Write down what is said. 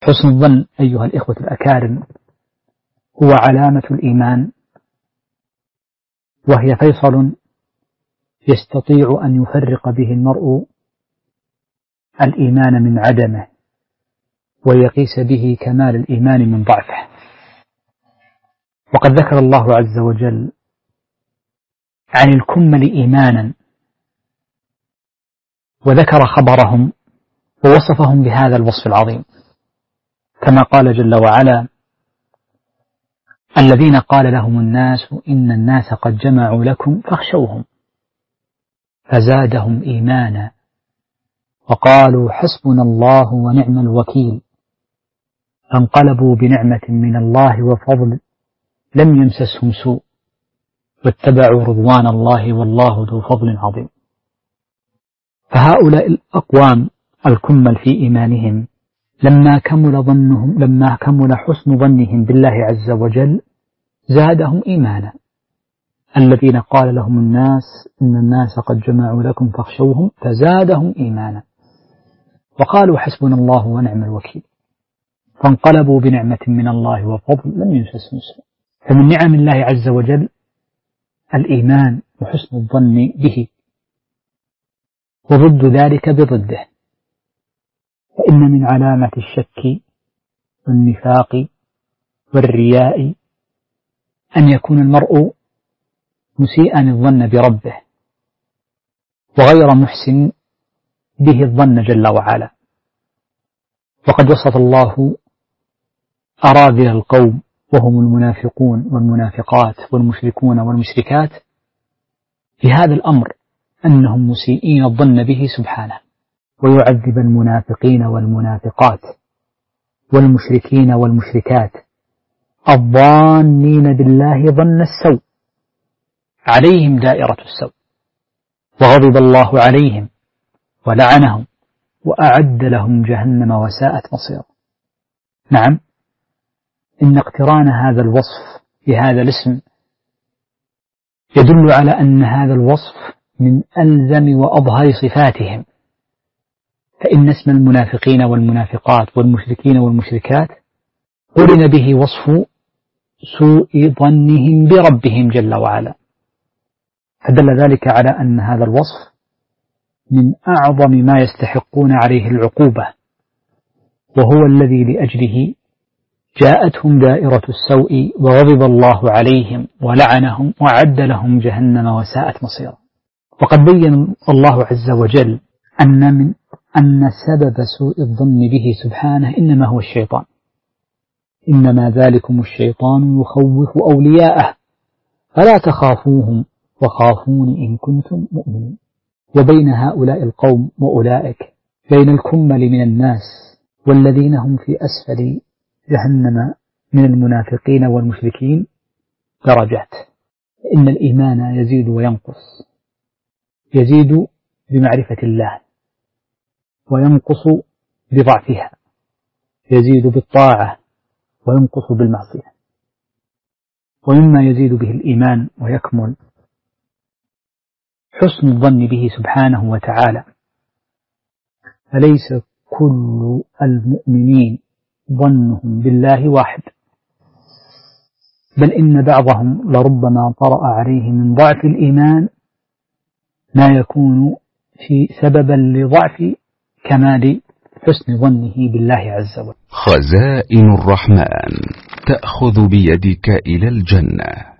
حسن الظن أيها الإخوة الأكارم هو علامة الإيمان، وهي فيصل يستطيع أن يفرق به المرء الإيمان من عدمه، ويقيس به كمال الإيمان من ضعفه. وقد ذكر الله عز وجل عن الكمل إيمانا، وذكر خبرهم ووصفهم بهذا الوصف العظيم، كما قال جل وعلا: الذين قال لهم الناس إن الناس قد جمعوا لكم فاخشوهم فزادهم إيمانا وقالوا حسبنا الله ونعم الوكيل فانقلبوا بنعمة من الله وفضل لم يمسسهم سوء واتبعوا رضوان الله والله ذو فضل عظيم. فهؤلاء الأقوام الكمل في إيمانهم لما كمل حسن ظنهم بالله عز وجل زادهم إيمانا. الذين قال لهم الناس إن الناس قد جمعوا لكم فاخشوهم فزادهم إيمانا وقالوا حسبنا الله ونعم الوكيل فانقلبوا بنعمة من الله وفضل لم يمسسهم سوء. فمن نعم الله عز وجل الإيمان وحسن الظن به، وضد ذلك بضده. فإن من علامة الشك والنفاق والرياء أن يكون المرء مسيئا الظن بربه وغير محسن به الظن جل وعلا. وقد وصف الله أراذل القوم وهم المنافقون والمنافقات والمشركون والمشركات بهذا الأمر أنهم مسيئين الظن به سبحانه، ويعذب المنافقين والمنافقات والمشركين والمشركات الظانين بالله ظن السوء عليهم دائرة السوء وغضب الله عليهم ولعنهم وأعد لهم جهنم وساءت مصيرا. نعم، إن اقتران هذا الوصف بهذا الاسم يدل على أن هذا الوصف من ألزم وأظهر صفاتهم. فإن اسم المنافقين والمنافقات والمشركين والمشركات قرن به وصف سوء ظنهم بربهم جل وعلا، فدل ذلك على أن هذا الوصف من أعظم ما يستحقون عليه العقوبة، وهو الذي لأجله جاءتهم دائرة السوء وغضب الله عليهم ولعنهم وأعد لهم جهنم وساءت مصيرا. وقد بين الله عز وجل أن سبب سوء الظن به سبحانه إنما هو الشيطان، إنما ذلكم الشيطان يخوف أولياءه فلا تخافوهم وخافون إن كنتم مؤمنين. وبين هؤلاء القوم وأولئك، بين الكمل من الناس والذين هم في أسفل جهنم من المنافقين والمشركين درجات. إن الإيمان يزيد وينقص، يزيد بمعرفة الله وينقص بضعفها، يزيد بالطاعة وينقص بالمعصية. ومما يزيد به الإيمان ويكمل حسن الظن به سبحانه وتعالى. فليس كل المؤمنين ظنهم بالله واحد، بل إن بعضهم لربما طرأ عليه من ضعف الإيمان ما يكون في سببا لضعف كمال حسن ظنه بالله عز وجل. خزائن الرحمن تأخذ بيدك إلى الجنة.